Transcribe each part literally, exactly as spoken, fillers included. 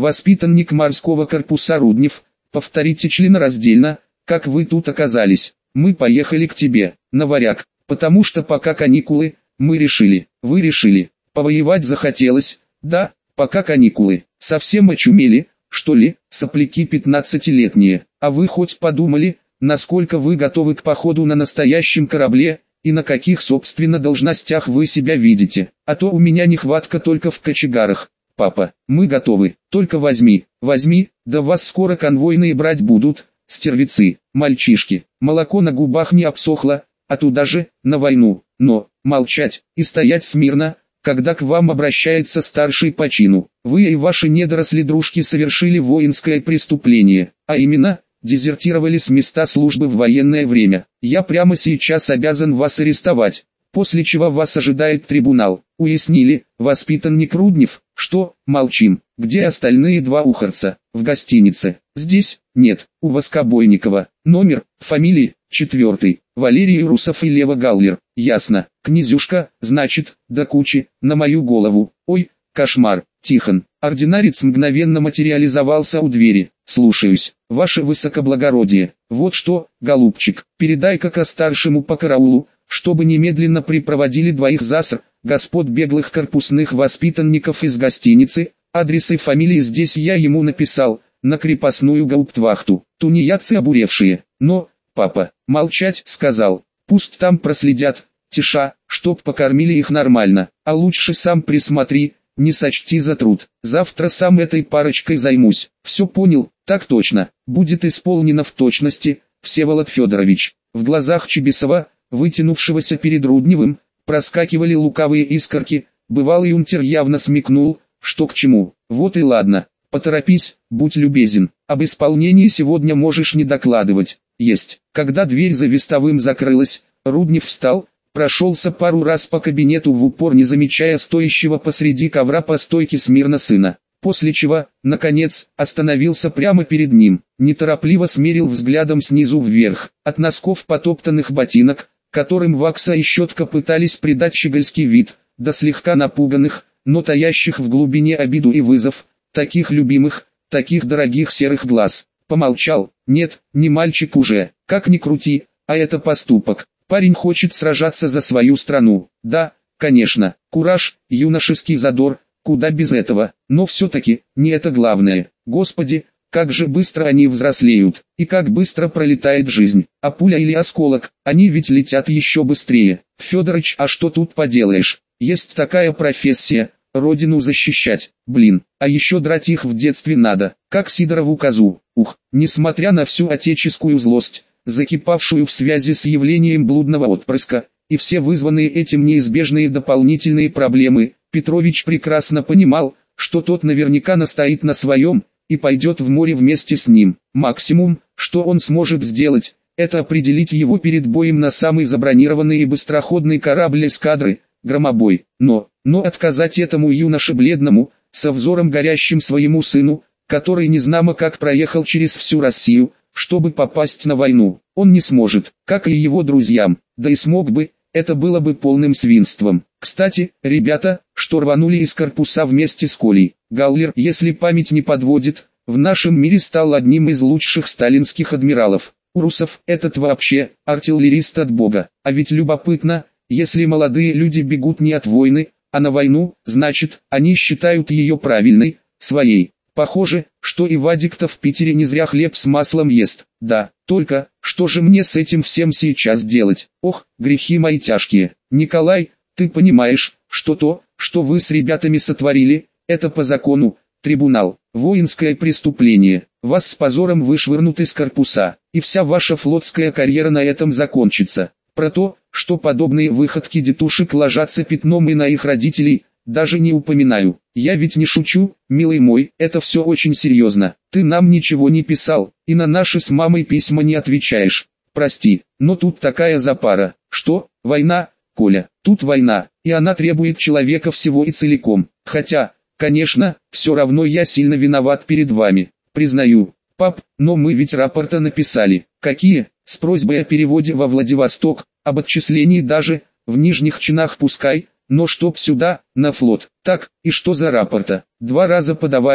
воспитанник морского корпуса Руднев, повторите членораздельно, как вы тут оказались. Мы поехали к тебе, на Варяг, потому что пока каникулы, мы решили, вы решили, повоевать захотелось, да, пока каникулы, совсем очумели, что ли, сопляки пятнадцатилетние, а вы хоть подумали, насколько вы готовы к походу на настоящем корабле, и на каких собственно должностях вы себя видите, а то у меня нехватка только в кочегарах. Папа, мы готовы, только возьми, возьми, да вас скоро конвойные брать будут, стервецы, мальчишки, молоко на губах не обсохло, а туда же, на войну, но, молчать, и стоять смирно, когда к вам обращается старший по чину. Вы и ваши недоросли-дружки совершили воинское преступление, а именно, дезертировали с места службы в военное время. Я прямо сейчас обязан вас арестовать, после чего вас ожидает трибунал. Уяснили, воспитанник Руднев? Что, молчим? Где остальные два ухарца? В гостинице. Здесь? Нет, у Воскобойникова. Номер, фамилии, четвертый. Валерий Русов и Лева Галлер. Ясно. Князюшка, значит, до кучи, на мою голову. Ой, кошмар. Тихон. Ординарец мгновенно материализовался у двери. Слушаюсь, ваше высокоблагородие. Вот что, голубчик, передай-ка старшему по караулу, чтобы немедленно припроводили двоих заср, господ беглых корпусных воспитанников из гостиницы. Адрес и фамилии здесь я ему написал, на крепостную гауптвахту. Тунеядцы обуревшие. Но, папа, молчать, сказал. Пусть там проследят, тиша, чтоб покормили их нормально. А лучше сам присмотри, не сочти за труд. Завтра сам этой парочкой займусь. Все понял? Так точно. Будет исполнено в точности, Всеволод Федорович. В глазах Чибисова, вытянувшегося перед Рудневым, проскакивали лукавые искорки. Бывалый унтер явно смекнул, что к чему. Вот и ладно. Поторопись, будь любезен. Об исполнении сегодня можешь не докладывать. Есть. Когда дверь за вестовым закрылась, Руднев встал, прошелся пару раз по кабинету в упор, не замечая стоящего посреди ковра по стойке смирно сына. После чего, наконец, остановился прямо перед ним, неторопливо смерил взглядом снизу вверх, от носков потоптанных ботинок, которым вакса и щетка пытались придать щегольский вид, до слегка напуганных, но таящих в глубине обиду и вызов, таких любимых, таких дорогих серых глаз. Помолчал. Нет, не мальчик уже, как ни крути, а это поступок. Парень хочет сражаться за свою страну. Да, конечно, кураж, юношеский задор, куда без этого, но все-таки, не это главное. Господи, как же быстро они взрослеют, и как быстро пролетает жизнь. А пуля или осколок, они ведь летят еще быстрее. Федорыч, а что тут поделаешь? Есть такая профессия, родину защищать, блин, а еще драть их в детстве надо, как Сидорову козу. Ух, несмотря на всю отеческую злость, закипавшую в связи с явлением блудного отпрыска, и все вызванные этим неизбежные дополнительные проблемы, Петрович прекрасно понимал, что тот наверняка настоит на своем, и пойдет в море вместе с ним. Максимум, что он сможет сделать, это определить его перед боем на самый забронированный и быстроходный корабль эскадры, громобой. Но, но отказать этому юноше бледному, со взором горящим своему сыну, который незнамо как проехал через всю Россию, чтобы попасть на войну, он не сможет, как и его друзьям, да и смог бы, это было бы полным свинством. Кстати, ребята, что рванули из корпуса вместе с Колей, Галлер, если память не подводит, в нашем мире стал одним из лучших сталинских адмиралов. Урусов, этот вообще, артиллерист от бога. А ведь любопытно, если молодые люди бегут не от войны, а на войну, значит, они считают ее правильной, своей. Похоже, что и Вадик-то в Питере не зря хлеб с маслом ест. Да, только, что же мне с этим всем сейчас делать? Ох, грехи мои тяжкие. Николай, ты понимаешь, что то, что вы с ребятами сотворили, это по закону, трибунал, воинское преступление. Вас с позором вышвырнут из корпуса, и вся ваша флотская карьера на этом закончится. Про то, что подобные выходки детушек ложатся пятном и на их родителей, даже не упоминаю. Я ведь не шучу, милый мой, это все очень серьезно. Ты нам ничего не писал, и на наши с мамой письма не отвечаешь. Прости, но тут такая запара. Что, война, Коля? Тут война, и она требует человека всего и целиком. Хотя, конечно, все равно я сильно виноват перед вами. Признаю, пап, но мы ведь рапорта написали. Какие? С просьбой о переводе во Владивосток, об отчислении даже, в нижних чинах пускай, но чтоб сюда, на флот. Так, и что за рапорта? Два раза подавали,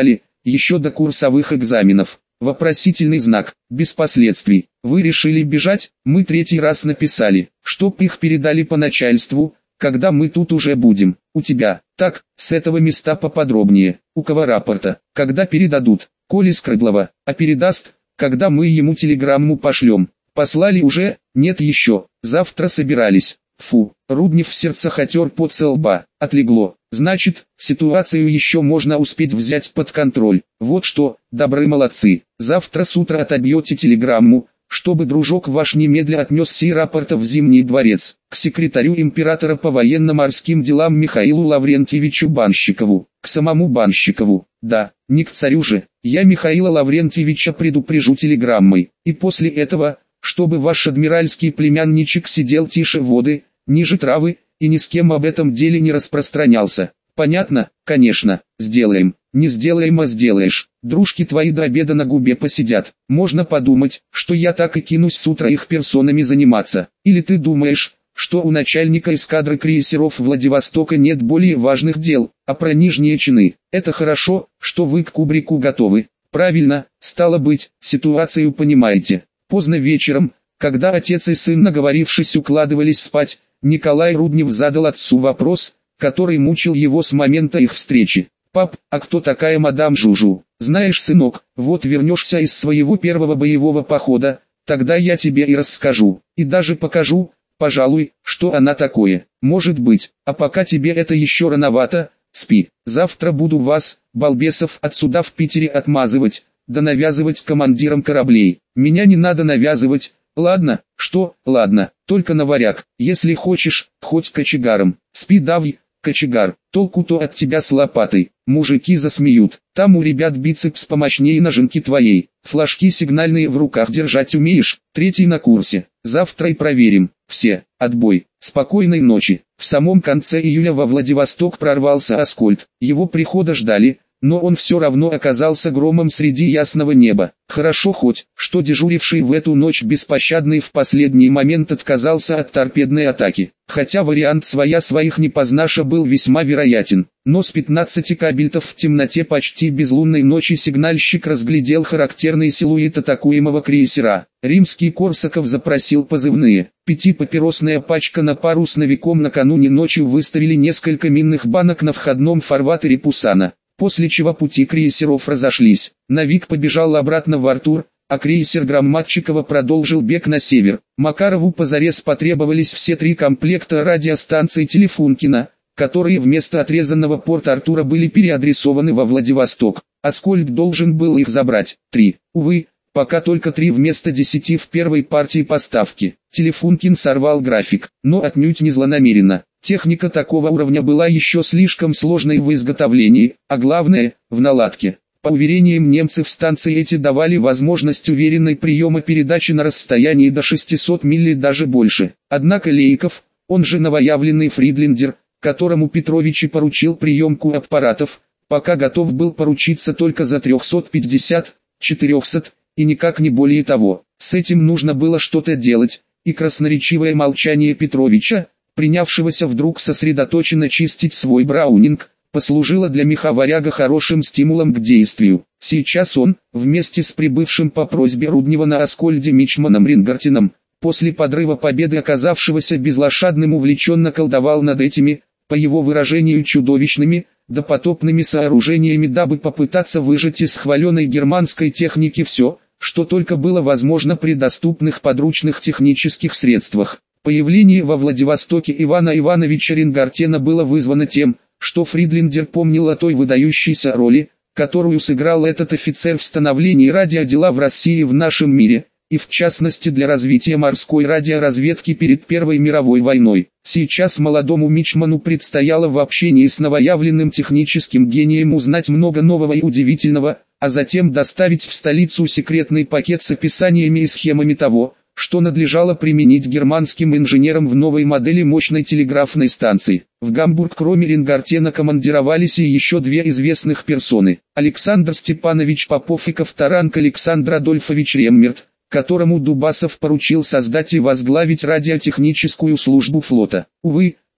еще до курсовых экзаменов. Вопросительный знак, без последствий. Вы решили бежать, мы третий раз написали, чтоб их передали по начальству, когда мы тут уже будем. У тебя, так, с этого места поподробнее. У кого рапорта, когда передадут? Коли Скрыдлова, а передаст, когда мы ему телеграмму пошлем. Послали уже? Нет еще, завтра собирались. Фу, Руднев в сердцах отер пот со лба. Отлегло. Значит, ситуацию еще можно успеть взять под контроль. Вот что, добры молодцы. Завтра с утра отобьете телеграмму, чтобы дружок ваш немедля отнес сей рапорта в Зимний дворец, к секретарю императора по военно-морским делам Михаилу Лаврентьевичу Банщикову, к самому Банщикову, да, не к царю же. Я Михаила Лаврентьевича предупрежу телеграммой, и после этого, чтобы ваш адмиральский племянничек сидел тише воды, ниже травы, и ни с кем об этом деле не распространялся. Понятно? Конечно, сделаем. Не сделаем, а сделаешь. Дружки твои до обеда на губе посидят. Можно подумать, что я так и кинусь с утра их персонами заниматься. Или ты думаешь, что у начальника эскадры крейсеров Владивостока нет более важных дел, а про нижние чины? Это хорошо, что вы к кубрику готовы. Правильно, стало быть, ситуацию понимаете. Поздно вечером, когда отец и сын, наговорившись, укладывались спать, Николай Руднев задал отцу вопрос, который мучил его с момента их встречи. «Пап, а кто такая мадам Жужу? Знаешь, сынок, вот вернешься из своего первого боевого похода, тогда я тебе и расскажу, и даже покажу, пожалуй, что она такое. Может быть, а пока тебе это еще рановато, спи. Завтра буду вас, балбесов, отсюда в Питере отмазывать, да навязывать командирам кораблей. Меня не надо навязывать». «Ладно, что, ладно, только на варяг, если хочешь, хоть кочегаром. Спи, давай, кочегар, толку-то от тебя с лопатой». Мужики засмеют. «Там у ребят бицепс помощнее ноженки твоей. Флажки сигнальные в руках держать умеешь?» Третий на курсе. Завтра и проверим. Все. Отбой. Спокойной ночи. В самом конце июля во Владивосток прорвался Аскольд. Его прихода ждали, но он все равно оказался громом среди ясного неба. Хорошо хоть, что дежуривший в эту ночь беспощадный в последний момент отказался от торпедной атаки. Хотя вариант своя своих не познаша был весьма вероятен. Но с пятнадцати кабельтов в темноте почти безлунной ночи сигнальщик разглядел характерный силуэт атакуемого крейсера. Римский Корсаков запросил позывные. Пятипапиросная пачка на пару с новиком накануне ночью выставили несколько минных банок на входном фарватере Пусана. После чего пути крейсеров разошлись. Навик побежал обратно в Артур, а крейсер Громадчикова продолжил бег на север. Макарову позарез потребовались все три комплекта радиостанций Телефункина, которые вместо отрезанного Порт-Артура были переадресованы во Владивосток. Аскольд должен был их забрать. Три. Увы, пока только три вместо десяти в первой партии поставки. Телефункин сорвал график, но отнюдь не злонамеренно. Техника такого уровня была еще слишком сложной в изготовлении, а главное, в наладке. По уверениям немцев, станции эти давали возможность уверенной приема передачи на расстоянии до шестисот миль и даже больше. Однако Лейков, он же новоявленный Фридлиндер, которому Петрович и поручил приемку аппаратов, пока готов был поручиться только за триста пятьдесят, четыреста, и никак не более того. С этим нужно было что-то делать, и красноречивое молчание Петровича, принявшегося вдруг сосредоточенно чистить свой браунинг, послужило для меховаряга хорошим стимулом к действию. Сейчас он, вместе с прибывшим по просьбе Руднева на Аскольде Мичманом Рингартеном, после подрыва победы оказавшегося безлошадным, увлеченно колдовал над этими, по его выражению, чудовищными, допотопными сооружениями, дабы попытаться выжать из хваленой германской техники все, что только было возможно при доступных подручных технических средствах. Появление во Владивостоке Ивана Ивановича Рингартена было вызвано тем, что Фридлиндер помнил о той выдающейся роли, которую сыграл этот офицер в становлении радиодела в России и в нашем мире, и в частности для развития морской радиоразведки перед Первой мировой войной. Сейчас молодому мичману предстояло в общении с новоявленным техническим гением узнать много нового и удивительного, а затем доставить в столицу секретный пакет с описаниями и схемами того, что надлежало применить германским инженерам в новой модели мощной телеграфной станции. В Гамбург кроме Рингартена командировались и еще две известных персоны: Александр Степанович Попов и Ковторанг Александр Адольфович Реммерт, которому Дубасов поручил создать и возглавить радиотехническую службу флота. Увы,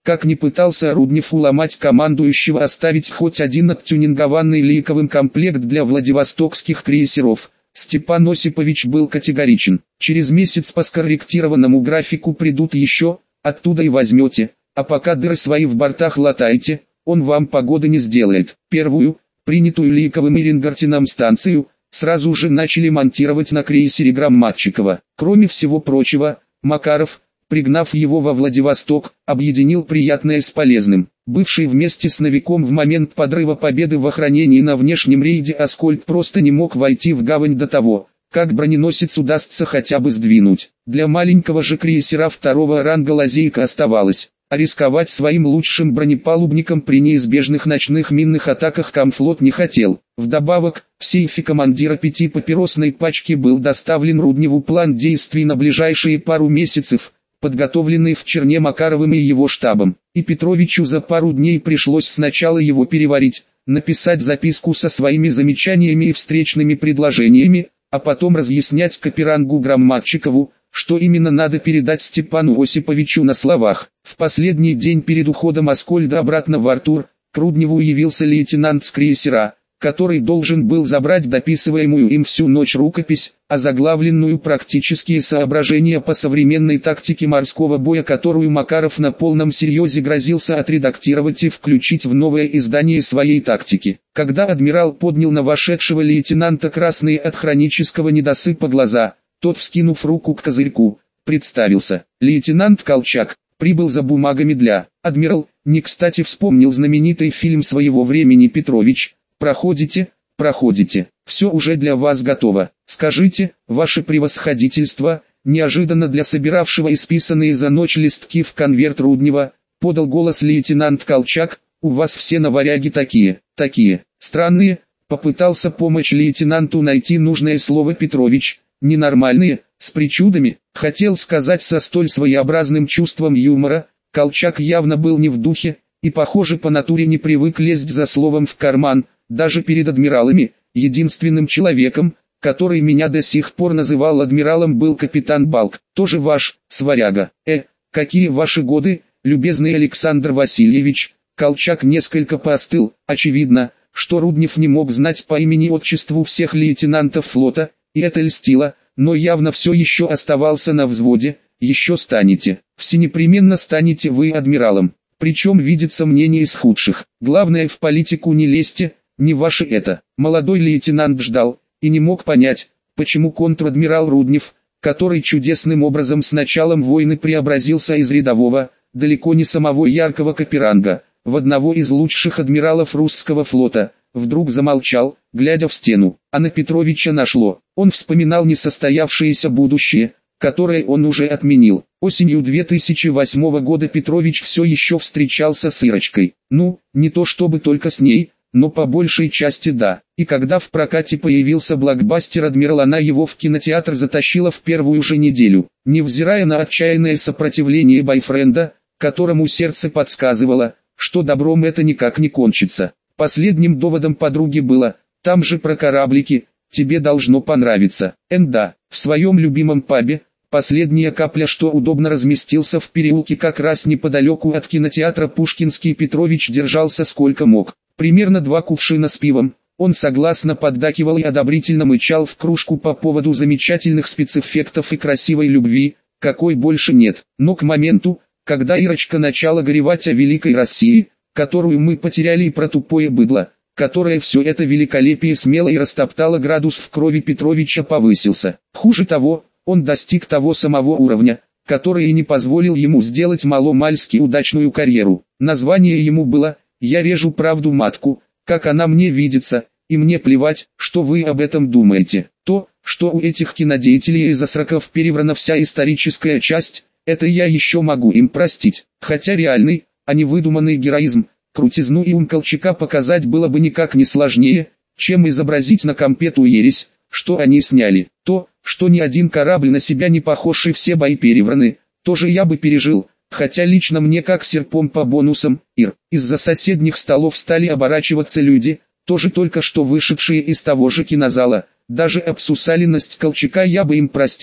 Как ни пытался Руднев уломать командующего оставить хоть один оттюнингованный Лейковым комплект для владивостокских крейсеров, Степан Осипович был категоричен. Через месяц по скорректированному графику придут еще, оттуда и возьмете, а пока дыры свои в бортах латайте, он вам погоды не сделает. Первую, принятую Лейковым и Рингартеном станцию, сразу же начали монтировать на крейсере Громадчикова. Кроме всего прочего, Макаров, пригнав его во Владивосток, объединил приятное с полезным. Бывший вместе с новиком в момент подрыва Победы в охранении на внешнем рейде Аскольд просто не мог войти в гавань до того, как броненосец удастся хотя бы сдвинуть. Для маленького же крейсера второго ранга лазейка оставалась, а рисковать своим лучшим бронепалубником при неизбежных ночных минных атаках Комфлот не хотел. Вдобавок, в сейфе командира пяти папиросной пачки был доставлен Рудневу план действий на ближайшие пару месяцев, подготовленный в Черне Макаровым и его штабом, и Петровичу за пару дней пришлось сначала его переварить, написать записку со своими замечаниями и встречными предложениями, а потом разъяснять Каперангу Громадчикову, что именно надо передать Степану Осиповичу на словах. В последний день перед уходом Аскольда обратно в Артур, к Рудневу явился лейтенант с крейсера, который должен был забрать дописываемую им всю ночь рукопись, озаглавленную «Практические соображения по современной тактике морского боя», которую Макаров на полном серьезе грозился отредактировать и включить в новое издание своей тактики. Когда адмирал поднял на вошедшего лейтенанта красные от хронического недосыпа глаза, тот, вскинув руку к козырьку, представился. Лейтенант Колчак прибыл за бумагами для. Адмирал, не кстати вспомнил знаменитый фильм своего времени «Петрович». Проходите, проходите, все уже для вас готово. Скажите, ваше превосходительство, неожиданно для собиравшего исписанные за ночь листки в конверт Руднева, подал голос лейтенант Колчак, у вас все наваряги такие, такие, странные, попытался помочь лейтенанту найти нужное слово Петрович, ненормальные, с причудами, хотел сказать со столь своеобразным чувством юмора. Колчак явно был не в духе, и похоже по натуре не привык лезть за словом в карман. Даже перед адмиралами, единственным человеком, который меня до сих пор называл адмиралом, был капитан Балк, тоже ваш, сваряга. Э, какие ваши годы, любезный Александр Васильевич? Колчак несколько поостыл. Очевидно, что Руднев не мог знать по имени-отчеству всех лейтенантов флота, и это льстило, но явно все еще оставался на взводе. Еще станете, все непременно станете вы адмиралом. Причем видится мнение из худших. Главное, в политику не лезьте. Не ваше это. Молодой лейтенант ждал, и не мог понять, почему контр-адмирал Руднев, который чудесным образом с началом войны преобразился из рядового, далеко не самого яркого Каперанга, в одного из лучших адмиралов русского флота, вдруг замолчал, глядя в стену. А на Петровича нашло. Он вспоминал несостоявшееся будущее, которое он уже отменил. Осенью две тысячи восьмого года Петрович все еще встречался с Ирочкой. Ну, не то чтобы только с ней, но по большей части да. И когда в прокате появился блокбастер «Адмирал», она его в кинотеатр затащила в первую же неделю. Невзирая на отчаянное сопротивление бойфренда, которому сердце подсказывало, что добром это никак не кончится. Последним доводом подруги было: там же про кораблики, тебе должно понравиться. Энда, в своем любимом пабе, последняя капля, что удобно разместился в переулке как раз неподалеку от кинотеатра Пушкинский, Петрович держался сколько мог. Примерно два кувшина с пивом, он согласно поддакивал и одобрительно мычал в кружку по поводу замечательных спецэффектов и красивой любви, какой больше нет. Но к моменту, когда Ирочка начала горевать о великой России, которую мы потеряли, и про тупое быдло, которое все это великолепие смело и растоптало, градус в крови Петровича повысился. Хуже того, он достиг того самого уровня, который и не позволил ему сделать маломальски удачную карьеру. Название ему было «Я режу правду матку, как она мне видится, и мне плевать, что вы об этом думаете». То, что у этих кинодеятелей из осраков переврана вся историческая часть, это я еще могу им простить. Хотя реальный, а не выдуманный героизм, крутизну и ум Колчака показать было бы никак не сложнее, чем изобразить на компе ту ересь, что они сняли. То, что ни один корабль на себя не похож и все бои перевраны, тоже я бы пережил. Хотя лично мне как серпом по бонусам. Ир, из-за соседних столов стали оборачиваться люди, тоже только что вышедшие из того же кинозала. Даже обсусаленность Колчака я бы им простил,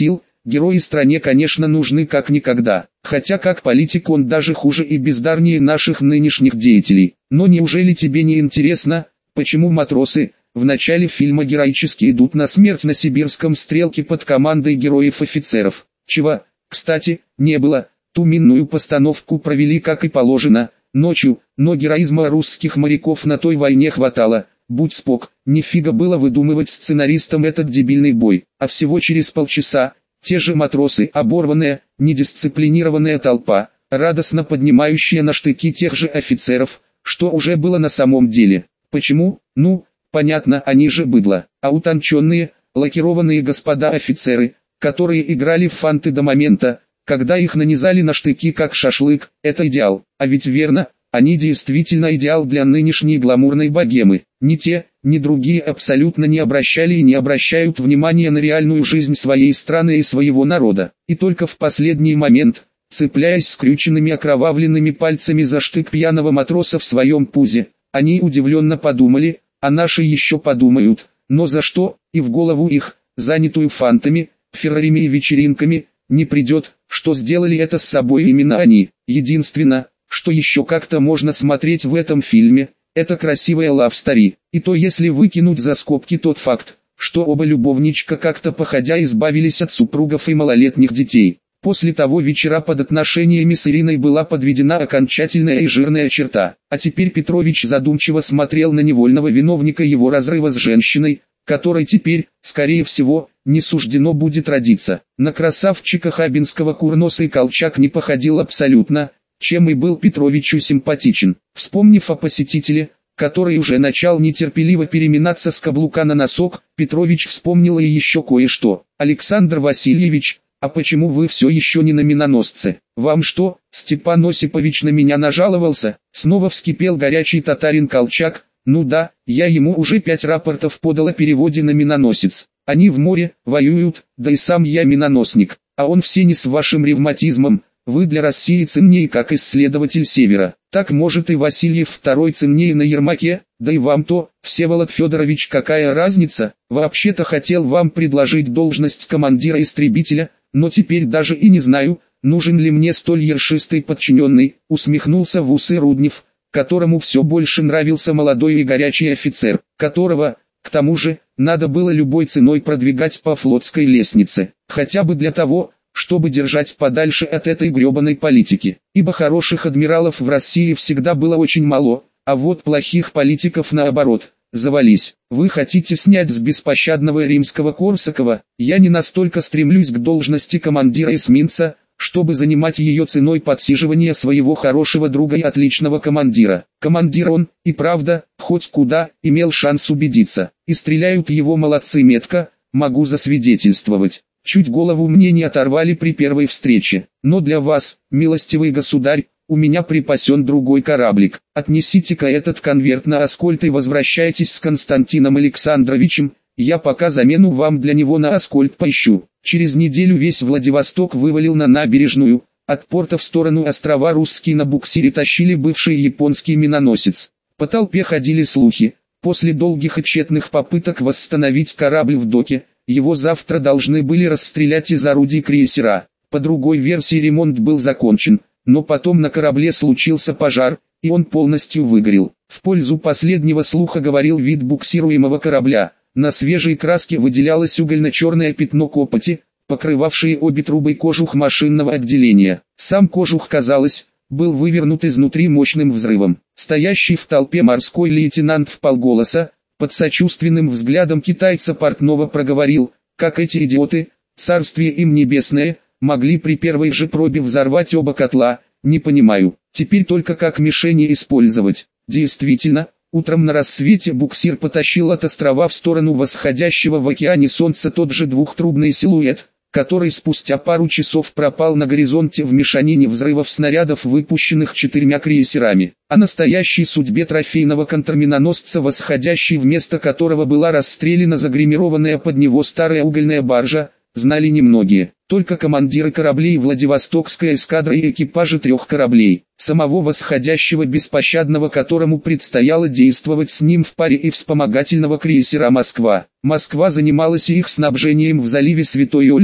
Герои стране, конечно, нужны как никогда, хотя как политик он даже хуже и бездарнее наших нынешних деятелей. Но неужели тебе не интересно, почему матросы в начале фильма героически идут на смерть на сибирском стрелке под командой героев-офицеров? Чего, кстати, не было, ту минную постановку провели как и положено, ночью, но героизма русских моряков на той войне хватало. Будь спок, нифига было выдумывать сценаристам этот дебильный бой, а всего через полчаса, те же матросы, оборванная, недисциплинированная толпа, радостно поднимающая на штыки тех же офицеров, что уже было на самом деле. Почему? Ну, понятно, они же быдло, а утонченные, лакированные господа офицеры, которые играли в фанты до момента, когда их нанизали на штыки как шашлык, это идеал, а ведь верно, они действительно идеал для нынешней гламурной богемы. Ни те, ни другие абсолютно не обращали и не обращают внимания на реальную жизнь своей страны и своего народа. И только в последний момент, цепляясь скрюченными окровавленными пальцами за штык пьяного матроса в своем пузе, они удивленно подумали, а наши еще подумают, но за что, и в голову их, занятую фантами, феррарями и вечеринками, не придет, что сделали это с собой именно они. Единственное, что еще как-то можно смотреть в этом фильме, это красивая лав-стори, и то если выкинуть за скобки тот факт, что оба любовничка как-то походя избавились от супругов и малолетних детей. После того вечера под отношениями с Ириной была подведена окончательная и жирная черта, а теперь Петрович задумчиво смотрел на невольного виновника его разрыва с женщиной, которой теперь, скорее всего, не суждено будет родиться. На красавчика Хабинского курносый Колчак не походил абсолютно, чем и был Петровичу симпатичен. Вспомнив о посетителе, который уже начал нетерпеливо переминаться с каблука на носок, Петрович вспомнил и еще кое-что. «Александр Васильевич, а почему вы все еще не на миноносце? Вам что, Степан Осипович на меня нажаловался?» Снова вскипел горячий татарин Колчак. «Ну да, я ему уже пять рапортов подал о переводе на миноносец. Они в море, воюют, да и сам я миноносник, а он все не с вашим ревматизмом. Вы для России ценнее как исследователь Севера. Так может и Васильев второй ценнее на Ермаке, да и вам-то, Всеволод Федорович, какая разница? Вообще-то хотел вам предложить должность командира истребителя, но теперь даже и не знаю, нужен ли мне столь ершистый подчиненный», усмехнулся в усы Руднев, которому все больше нравился молодой и горячий офицер, которого, к тому же, надо было любой ценой продвигать по флотской лестнице, хотя бы для того, чтобы держать подальше от этой гребаной политики, ибо хороших адмиралов в России всегда было очень мало, а вот плохих политиков наоборот, завались. Вы хотите снять с беспощадного римского Корсакова? Я не настолько стремлюсь к должности командира эсминца, чтобы занимать ее ценой подсиживания своего хорошего друга и отличного командира. Командир он, и правда, хоть куда, имел шанс убедиться, и стреляют его молодцы метко, могу засвидетельствовать. Чуть голову мне не оторвали при первой встрече, но для вас, милостивый государь, у меня припасен другой кораблик. Отнесите-ка этот конверт на Аскольд и возвращайтесь с Константином Александровичем, я пока замену вам для него на Аскольд поищу». Через неделю весь Владивосток вывалил на набережную, от порта в сторону острова Русские на буксире тащили бывший японский миноносец. По толпе ходили слухи, после долгих и тщетных попыток восстановить корабль в доке, его завтра должны были расстрелять из орудий крейсера. По другой версии ремонт был закончен, но потом на корабле случился пожар, и он полностью выгорел. В пользу последнего слуха говорил вид буксируемого корабля. На свежей краске выделялось угольно-черное пятно копоти, покрывавшее обе трубы кожух машинного отделения. Сам кожух, казалось, был вывернут изнутри мощным взрывом. Стоящий в толпе морской лейтенант вполголоса, под сочувственным взглядом китайца портного проговорил, как эти идиоты, царствие им небесное, могли при первой же пробе взорвать оба котла, не понимаю, теперь только как мишени использовать. Действительно, утром на рассвете буксир потащил от острова в сторону восходящего в океане солнца тот же двухтрубный силуэт, который спустя пару часов пропал на горизонте в мешанине взрывов снарядов, выпущенных четырьмя крейсерами. О настоящей судьбе трофейного контрминоносца, восходящий вместо которого была расстреляна загримированная под него старая угольная баржа, знали немногие. Только командиры кораблей Владивостокской эскадры и экипажи трех кораблей, самого восходящего беспощадного, которому предстояло действовать с ним в паре, и вспомогательного крейсера «Москва». Москва занималась их снабжением в заливе Святой Ольги,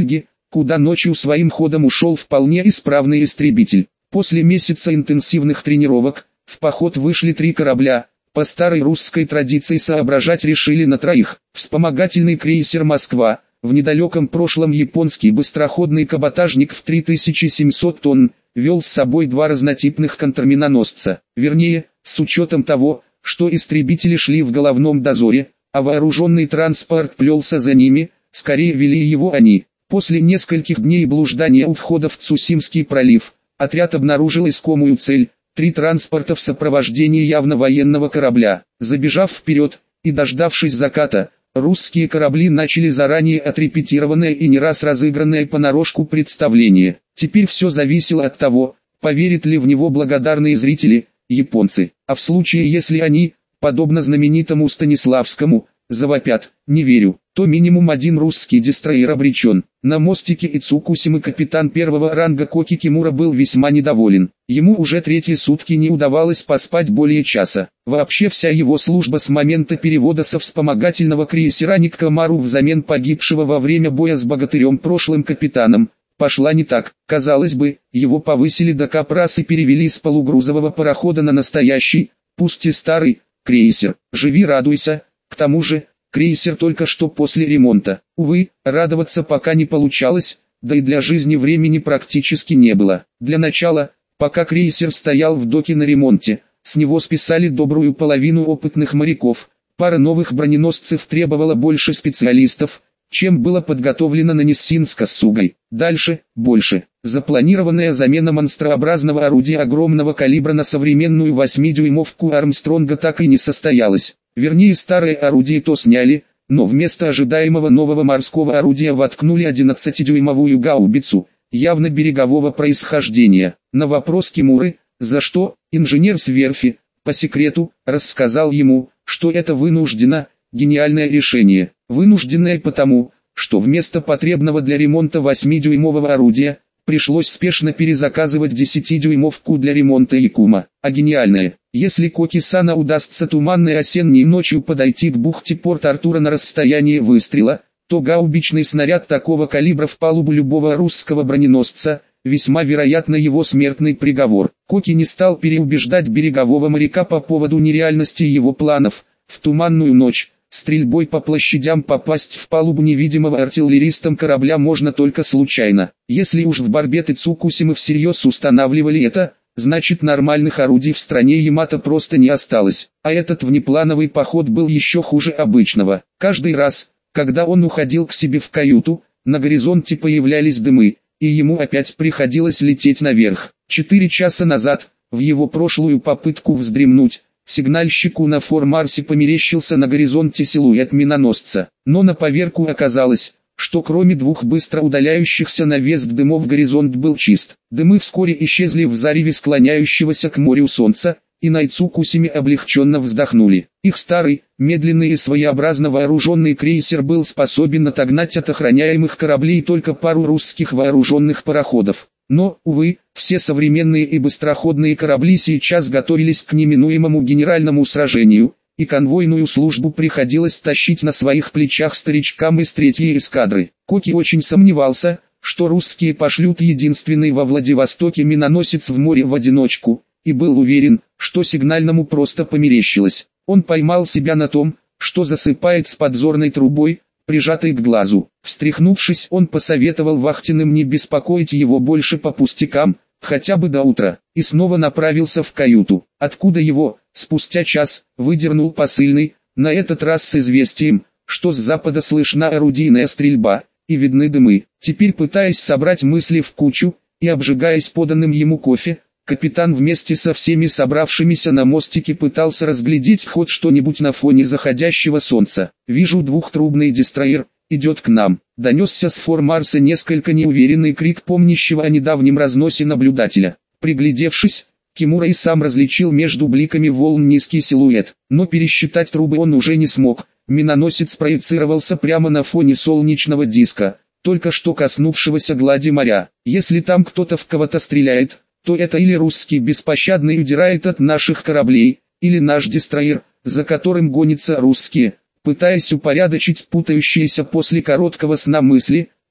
куда ночью своим ходом ушел вполне исправный истребитель. После месяца интенсивных тренировок, в поход вышли три корабля. По старой русской традиции соображать решили на троих. Вспомогательный крейсер «Москва», в недалеком прошлом японский быстроходный каботажник в три тысячи семьсот тонн, вел с собой два разнотипных контрминоносца. Вернее, с учетом того, что истребители шли в головном дозоре, а вооруженный транспорт плелся за ними, скорее вели его они. После нескольких дней блуждания у входа в Цусимский пролив, отряд обнаружил искомую цель – три транспорта в сопровождении явно военного корабля. Забежав вперед и дождавшись заката, русские корабли начали заранее отрепетированное и не раз разыгранное понарошку представление. Теперь все зависело от того, поверят ли в него благодарные зрители, японцы. А в случае, если они, подобно знаменитому Станиславскому, завопят «не верю», то минимум один русский дестройер обречен. На мостике Ицукусимы капитан первого ранга Коки Кимура был весьма недоволен. Ему уже третьи сутки не удавалось поспать более часа. Вообще вся его служба с момента перевода со вспомогательного крейсера Никкамару взамен погибшего во время боя с богатырем прошлым капитаном, пошла не так. Казалось бы, его повысили до капраса и перевели с полугрузового парохода на настоящий, пусть и старый, крейсер. Живи радуйся. К тому же, крейсер только что после ремонта. Увы, радоваться пока не получалось, да и для жизни времени практически не было. Для начала, пока крейсер стоял в доке на ремонте, с него списали добрую половину опытных моряков. Пара новых броненосцев требовала больше специалистов, чем было подготовлено на Ниссин с Касугой. Дальше, больше. Запланированная замена монстрообразного орудия огромного калибра на современную восьмидюймовку Армстронга так и не состоялась. Вернее, старое орудие то сняли, но вместо ожидаемого нового морского орудия воткнули одиннадцатидюймовую гаубицу, явно берегового происхождения. На вопрос Кимуры, за что, инженер с верфи, по секрету, рассказал ему, что это вынуждено, гениальное решение. Вынужденное потому, что вместо потребного для ремонта восьмидюймового орудия, пришлось спешно перезаказывать десятидюймовку для ремонта Якума. А гениальное, если Коки-сана удастся туманной осенней ночью подойти к бухте Порт-Артура на расстояние выстрела, то гаубичный снаряд такого калибра в палубу любого русского броненосца, весьма вероятно его смертный приговор. Коки не стал переубеждать берегового моряка по поводу нереальности его планов. В туманную ночь, стрельбой по площадям попасть в палубу невидимого артиллеристом корабля можно только случайно. Если уж в барбеты Цукусимы всерьез устанавливали это, значит нормальных орудий в стране Ямато просто не осталось. А этот внеплановый поход был еще хуже обычного. Каждый раз, когда он уходил к себе в каюту, на горизонте появлялись дымы, и ему опять приходилось лететь наверх. Четыре часа назад, в его прошлую попытку вздремнуть, сигнальщику на Фор-Марсе померещился на горизонте силуэт миноносца. Но на поверку оказалось, что кроме двух быстро удаляющихся на веск дымов горизонт был чист. Дымы вскоре исчезли в зареве склоняющегося к морю солнца, и на Ицукусиме облегченно вздохнули. Их старый, медленный и своеобразно вооруженный крейсер был способен отогнать от охраняемых кораблей только пару русских вооруженных пароходов. Но, увы, все современные и быстроходные корабли сейчас готовились к неминуемому генеральному сражению, и конвойную службу приходилось тащить на своих плечах старичкам из третьей эскадры. Коки очень сомневался, что русские пошлют единственный во Владивостоке миноносец в море в одиночку, и был уверен, что сигнальному просто померещилось. Он поймал себя на том, что засыпает с подзорной трубой, прижатой к глазу. Встряхнувшись, он посоветовал вахтенным не беспокоить его больше по пустякам, хотя бы до утра, и снова направился в каюту, откуда его, спустя час, выдернул посыльный, на этот раз с известием, что с запада слышна орудийная стрельба, и видны дымы. Теперь, пытаясь собрать мысли в кучу, и обжигаясь поданным ему кофе, капитан вместе со всеми собравшимися на мостике пытался разглядеть хоть что-нибудь на фоне заходящего солнца. «Вижу двухтрубный дестройер, идет к нам», — донесся с Фор-Марса несколько неуверенный крик помнящего о недавнем разносе наблюдателя. Приглядевшись, Кимура и сам различил между бликами волн низкий силуэт, но пересчитать трубы он уже не смог. Миноносец проецировался прямо на фоне солнечного диска, только что коснувшегося глади моря. Если там кто-то в кого-то стреляет, то это или русский беспощадный удирает от наших кораблей, или наш дестройер, за которым гонятся русские. Пытаясь упорядочить путающиеся после короткого сна мысли,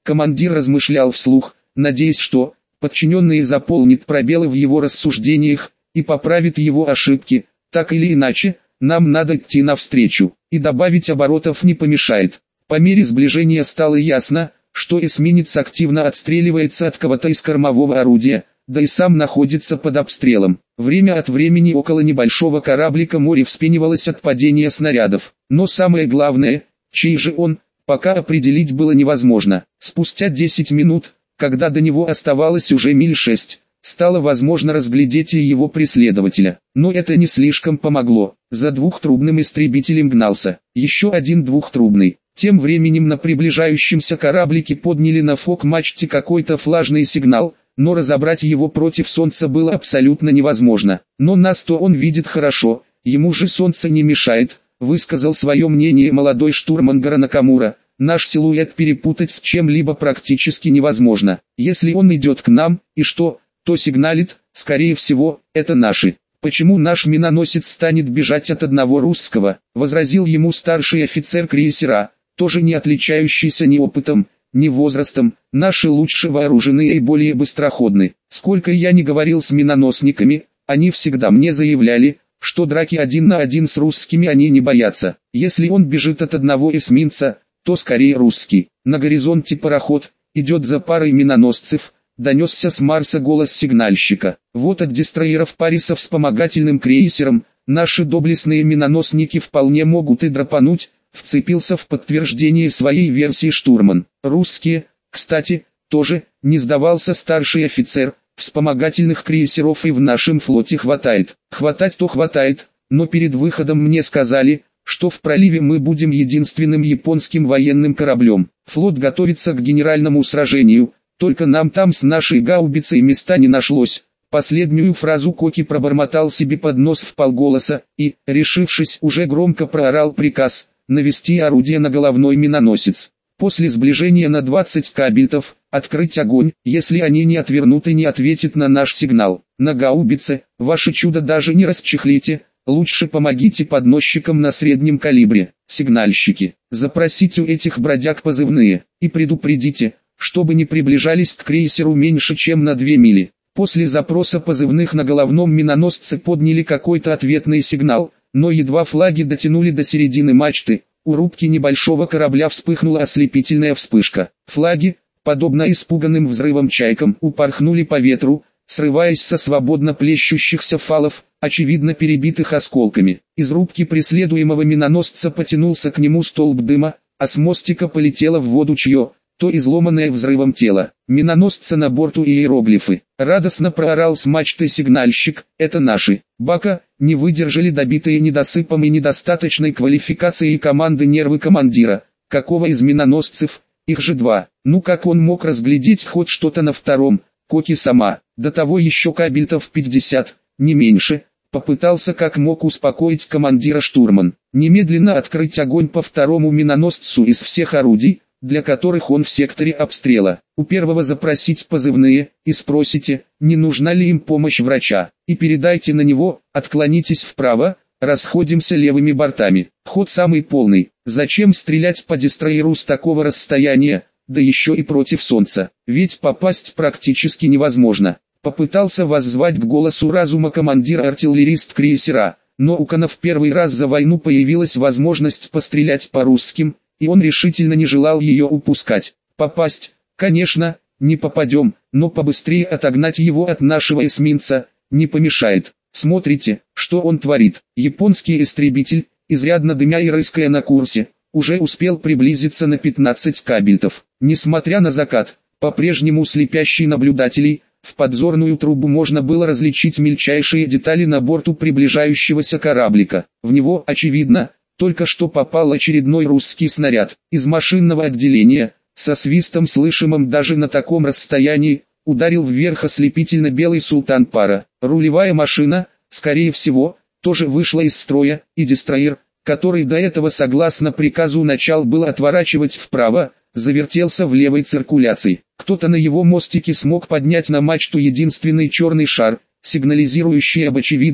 Командир размышлял вслух, надеясь, что подчиненные заполнит пробелы в его рассуждениях и поправит его ошибки. Так или иначе, нам надо идти навстречу, и добавить оборотов не помешает. По мере сближения стало ясно, что эсминец активно отстреливается от кого-то из кормового орудия, да и сам находится под обстрелом. Время от времени около небольшого кораблика море вспенивалось от падения снарядов. Но самое главное, чей же он, пока определить было невозможно. Спустя десять минут, когда до него оставалось уже миль шесть, стало возможно разглядеть и его преследователя. Но это не слишком помогло. За двухтрубным истребителем гнался еще один двухтрубный. Тем временем на приближающемся кораблике подняли на фок-мачте какой-то флажный сигнал, но разобрать его против солнца было абсолютно невозможно. Но нас-то он видит хорошо, ему же солнце не мешает, высказал свое мнение молодой штурман Гора Накамура. Наш силуэт перепутать с чем-либо практически невозможно. Если он идет к нам, и что, то сигналит, скорее всего, это наши. Почему наш миноносец станет бежать от одного русского, возразил ему старший офицер крейсера, тоже не отличающийся ни опытом, ни возрастом. Наши лучше вооружены и более быстроходны. Сколько я не говорил с миноносниками, они всегда мне заявляли, что драки один на один с русскими они не боятся. Если он бежит от одного эсминца, то скорее русский. На горизонте пароход, идет за парой миноносцев, донесся с Марса голос сигнальщика. Вот от дестройеров паре со вспомогательным крейсером, наши доблестные миноносники вполне могут и драпануть, вцепился в подтверждение своей версии штурман. Русские, кстати, тоже, не сдавался старший офицер, вспомогательных крейсеров и в нашем флоте хватает. Хватать-то хватает, но перед выходом мне сказали, что в проливе мы будем единственным японским военным кораблем. Флот готовится к генеральному сражению, только нам там с нашей гаубицей места не нашлось. Последнюю фразу Коки пробормотал себе под нос вполголоса и, решившись, уже громко проорал приказ навести орудие на головной миноносец. После сближения на двадцать кабельтов, открыть огонь, если они не отвернут и не ответят на наш сигнал. На гаубице, ваше чудо даже не расчехлите, лучше помогите подносчикам на среднем калибре. Сигнальщики, запросите у этих бродяг позывные, и предупредите, чтобы не приближались к крейсеру меньше чем на две мили. После запроса позывных на головном миноносце подняли какой-то ответный сигнал, но едва флаги дотянули до середины мачты, у рубки небольшого корабля вспыхнула ослепительная вспышка. Флаги, подобно испуганным взрывам чайкам, упорхнули по ветру, срываясь со свободно плещущихся фалов, очевидно перебитых осколками. Из рубки преследуемого миноносца потянулся к нему столб дыма, а с мостика полетело в воду чье, то изломанное взрывом тело. Миноносца на борту и иероглифы. Радостно проорал с мачты сигнальщик, это наши. Бака, не выдержали добитые недосыпом и недостаточной квалификацией команды нервы командира. Какого из миноносцев? Их же два. Ну как он мог разглядеть хоть что-то на втором? Коки сама. До того еще кабельтов пятьдесят, не меньше. Попытался как мог успокоить командира штурман. Немедленно открыть огонь по второму миноносцу из всех орудий, для которых он в секторе обстрела. У первого запросить позывные, и спросите, не нужна ли им помощь врача, и передайте на него, отклонитесь вправо, расходимся левыми бортами. Ход самый полный, зачем стрелять по дестройеру с такого расстояния, да еще и против солнца, ведь попасть практически невозможно. Попытался воззвать к голосу разума командир-артиллерист крейсера, но у Кана в первый раз за войну появилась возможность пострелять по русским, и он решительно не желал ее упускать. Попасть, конечно, не попадем, но побыстрее отогнать его от нашего эсминца не помешает. Смотрите, что он творит. Японский истребитель, изрядно дымя и рыская на курсе, уже успел приблизиться на пятнадцать кабельтов. Несмотря на закат, по-прежнему слепящий наблюдателей, в подзорную трубу можно было различить мельчайшие детали на борту приближающегося кораблика. В него, очевидно, только что попал очередной русский снаряд. Из машинного отделения, со свистом слышимым даже на таком расстоянии, ударил вверх ослепительно-белый султан пара. Рулевая машина, скорее всего, тоже вышла из строя, и дестройер, который до этого согласно приказу начал было отворачивать вправо, завертелся в левой циркуляции. Кто-то на его мостике смог поднять на мачту единственный черный шар, сигнализирующий об очевидном,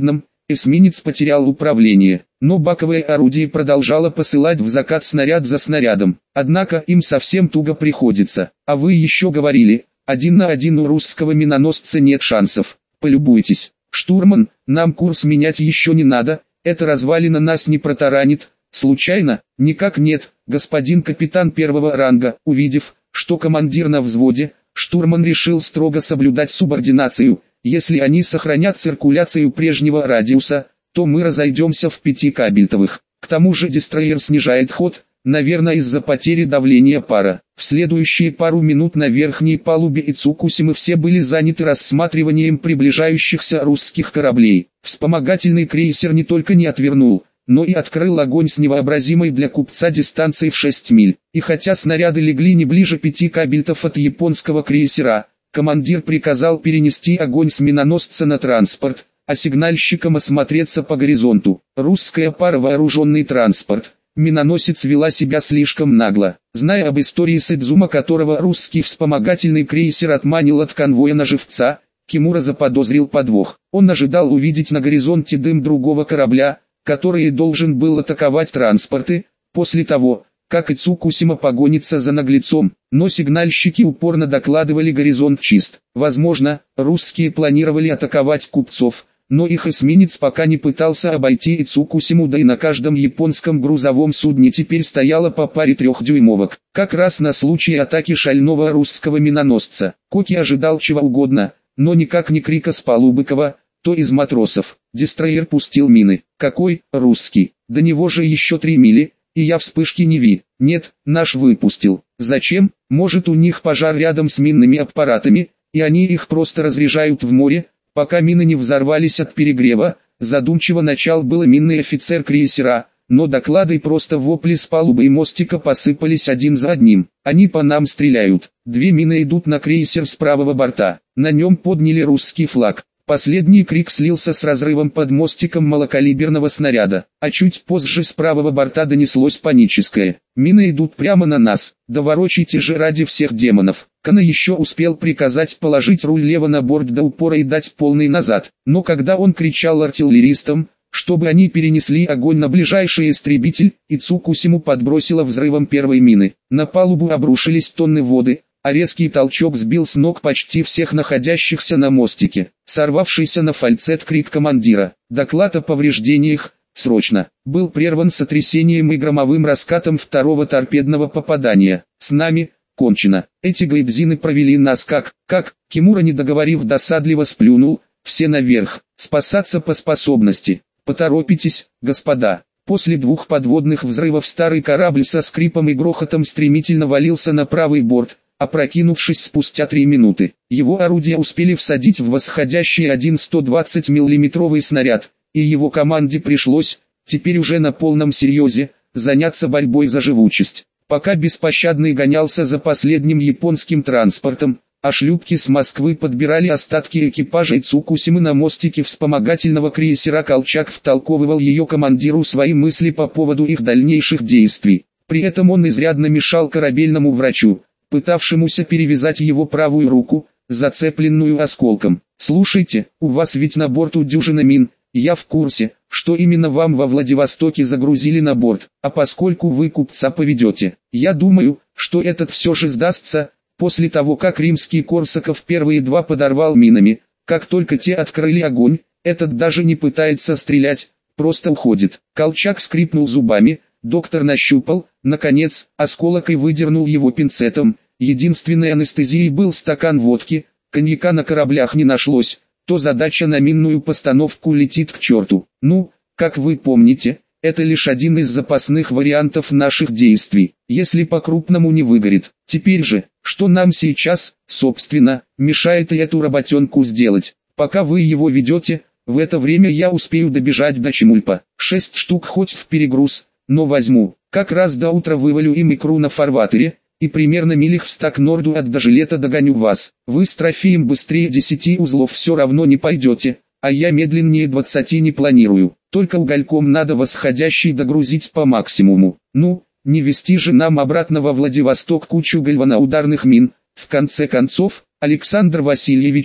Эсминец потерял управление, но баковое орудие продолжало посылать в закат снаряд за снарядом. Однако им совсем туго приходится. А вы еще говорили, один на один у русского миноносца нет шансов. Полюбуйтесь. Штурман, нам курс менять еще не надо, эта развалина нас не протаранит. Случайно? Никак нет, господин капитан первого ранга. Увидев, что командир на взводе, штурман решил строго соблюдать субординацию. Если они сохранят циркуляцию прежнего радиуса, то мы разойдемся в пяти кабельтовых. К тому же дестройер снижает ход, наверное из-за потери давления пара. В следующие пару минут на верхней палубе Ицукусимы все были заняты рассматриванием приближающихся русских кораблей. Вспомогательный крейсер не только не отвернул, но и открыл огонь с невообразимой для купца дистанцией в шесть миль. И хотя снаряды легли не ближе пяти кабельтов от японского крейсера, командир приказал перенести огонь с миноносца на транспорт, а сигнальщикам осмотреться по горизонту. Русская пара вооруженный транспорт. Миноносец вела себя слишком нагло. Зная об истории Сэдзума, которого русский вспомогательный крейсер отманил от конвоя на живца, Кимура заподозрил подвох. Он ожидал увидеть на горизонте дым другого корабля, который должен был атаковать транспорты, после того, как Ицукусима погонится за наглецом, но сигнальщики упорно докладывали горизонт чист. Возможно, русские планировали атаковать купцов, но их эсминец пока не пытался обойти Ицукусиму, да и на каждом японском грузовом судне теперь стояло по паре трехдюймовок, как раз на случай атаки шального русского миноносца. Коки ожидал чего угодно, но никак не крика с палубы Кова, то из матросов. Дестройер пустил мины. Какой русский? До него же еще три мили, и я вспышки не ви. Нет, наш выпустил. Зачем? Может у них пожар рядом с минными аппаратами, и они их просто разряжают в море, пока мины не взорвались от перегрева. Задумчиво начал было минный офицер крейсера, но доклады и просто вопли с палубы и мостика посыпались один за одним. Они по нам стреляют. Две мины идут на крейсер с правого борта. На нем подняли русский флаг. Последний крик слился с разрывом под мостиком малокалиберного снаряда, а чуть позже с правого борта донеслось паническое: «Мины идут прямо на нас, доворочите же ради всех демонов». Кана еще успел приказать положить руль лево на борт до упора и дать полный назад, но когда он кричал артиллеристам, чтобы они перенесли огонь на ближайший истребитель, Ицукусиму подбросило взрывом первой мины. На палубу обрушились тонны воды, а резкий толчок сбил с ног почти всех находящихся на мостике. Сорвавшийся на фальцет крик командира: «Доклад о повреждениях, срочно!» был прерван сотрясением и громовым раскатом второго торпедного попадания. «С нами кончено. Эти гайдзины провели нас как, как...» Кимура, не договорив, досадливо сплюнул: «Все наверх, спасаться по способности. Поторопитесь, господа». После двух подводных взрывов старый корабль со скрипом и грохотом стремительно валился на правый борт, опрокинувшись спустя три минуты. Его орудия успели всадить в восходящий один сто двадцать миллиметровый снаряд, и его команде пришлось, теперь уже на полном серьезе, заняться борьбой за живучесть. Пока беспощадный гонялся за последним японским транспортом, а шлюпки с Москвы подбирали остатки экипажа Ицукусимы на мостике вспомогательного крейсера, Колчак втолковывал ее командиру свои мысли по поводу их дальнейших действий. При этом он изрядно мешал корабельному врачу, пытавшемуся перевязать его правую руку, зацепленную осколком. «Слушайте, у вас ведь на борту дюжина мин, я в курсе, что именно вам во Владивостоке загрузили на борт, а поскольку вы купца поведете, я думаю, что этот все же сдастся». После того, как римский Корсаков первые два подорвал минами, как только те открыли огонь, этот даже не пытается стрелять, просто уходит. Колчак скрипнул зубами, доктор нащупал, наконец, осколок и выдернул его пинцетом. Единственной анестезией был стакан водки, коньяка на кораблях не нашлось, то задача на минную постановку летит к черту. Ну, как вы помните, это лишь один из запасных вариантов наших действий, если по-крупному не выгорит. Теперь же, что нам сейчас, собственно, мешает и эту работенку сделать? Пока вы его ведете, в это время я успею добежать до Чемульпа. Шесть штук хоть в перегруз, но возьму. Как раз до утра вывалю им икру на фарватере, и примерно милях в ста к норду от Дожелета догоню вас. Вы с трофеем быстрее десяти узлов все равно не пойдете, а я медленнее двадцати не планирую. Только угольком надо восходящий догрузить по максимуму. Ну, не везти же нам обратно во Владивосток кучу гальваноударных мин. В конце концов, Александр Васильевич,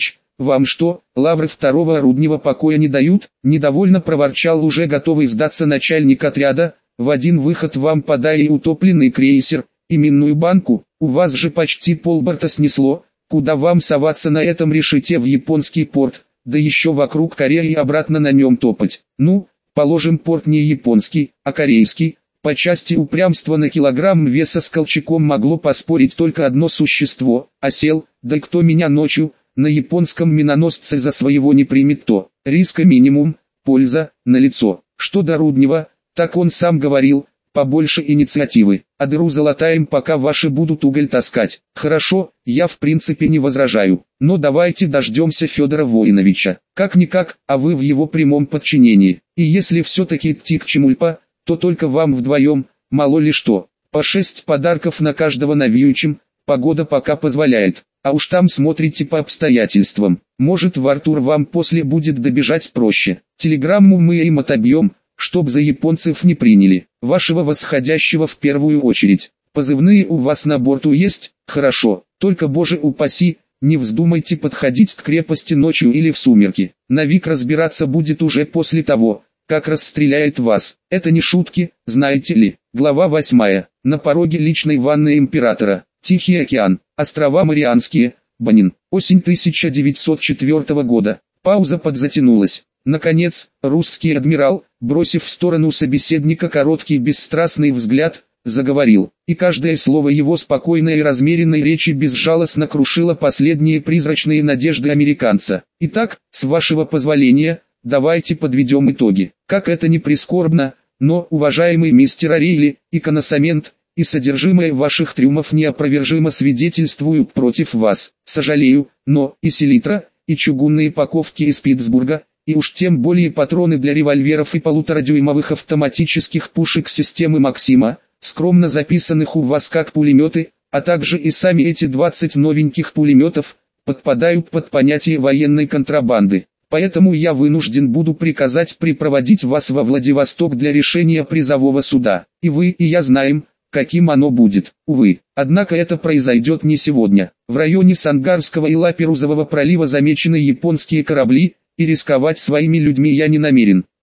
Вам что, лавры второго оруднего покоя не дают? Недовольно проворчал уже готовый сдаться начальник отряда. В один выход вам подали и утопленный крейсер, и минную банку. У вас же почти полборта снесло. Куда вам соваться на этом, решите в японский порт, да еще вокруг Кореи и обратно на нем топать. Ну, положим, порт не японский, а корейский. По части упрямства на килограмм веса с Колчаком могло поспорить только одно существо – осел. Да кто меня ночью на японском миноносце за своего не примет, то риска минимум, польза налицо. Что до Руднева, так он сам говорил, побольше инициативы, а дыру залатаем, пока ваши будут уголь таскать. Хорошо, я в принципе не возражаю, но давайте дождемся Федора Воиновича. Как-никак, а вы в его прямом подчинении. И если все-таки идти к Чемульпа, то только вам вдвоем, мало ли что. По шесть подарков на каждого навьючим, погода пока позволяет. А уж там смотрите по обстоятельствам. Может, в Артур вам после будет добежать проще. Телеграмму мы им отобьем, чтоб за японцев не приняли. Вашего восходящего в первую очередь. Позывные у вас на борту есть? Хорошо. Только, боже упаси, не вздумайте подходить к крепости ночью или в сумерки. Навик разбираться будет уже после того, как расстреляет вас. Это не шутки, знаете ли. Глава восьмая. На пороге личной ванны императора. Тихий океан. Острова Марианские. Банин. Осень тысяча девятьсот четвёртого года. Пауза подзатянулась. Наконец, русский адмирал, бросив в сторону собеседника короткий бесстрастный взгляд, заговорил. И каждое слово его спокойной и размеренной речи безжалостно крушило последние призрачные надежды американца. Итак, с вашего позволения, давайте подведем итоги. Как это ни прискорбно, но, уважаемый мистер Орейли, и коносамент, и содержимое ваших трюмов неопровержимо свидетельствуют против вас. Сожалею, но и селитра, и чугунные паковки из Питтсбурга, и уж тем более патроны для револьверов и полуторадюймовых автоматических пушек системы Максима, скромно записанных у вас как пулеметы, а также и сами эти двадцать новеньких пулеметов, подпадают под понятие военной контрабанды. Поэтому я вынужден буду приказать припроводить вас во Владивосток для решения призового суда. И вы, и я знаем, каким оно будет. Увы, однако это произойдет не сегодня. В районе Сангарского и Лаперузового пролива замечены японские корабли, и рисковать своими людьми я не намерен.